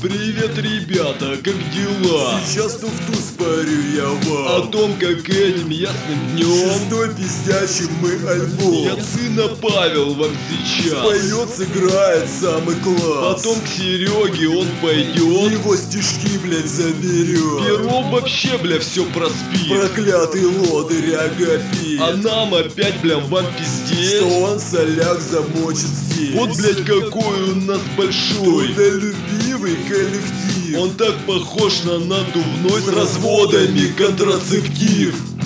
Привет, ребята, как дела? Сейчас туфту спарю я вам О том, как этим ясным днем шестой пиздящий мы альбом. я сына Павел вам сейчас Поет, сыграет самый класс. Потом к Сереге он пойдет, его стишки, блядь, заберет. Перо вообще, бля, все проспит. Проклятый лодырь Агапит. А нам опять, бля, вам пиздец, что он соляк замочит здесь. вот, блядь, какой у нас большой. Трудолюбивый коллектив. Он так похож на надувной с разводами контрацептив.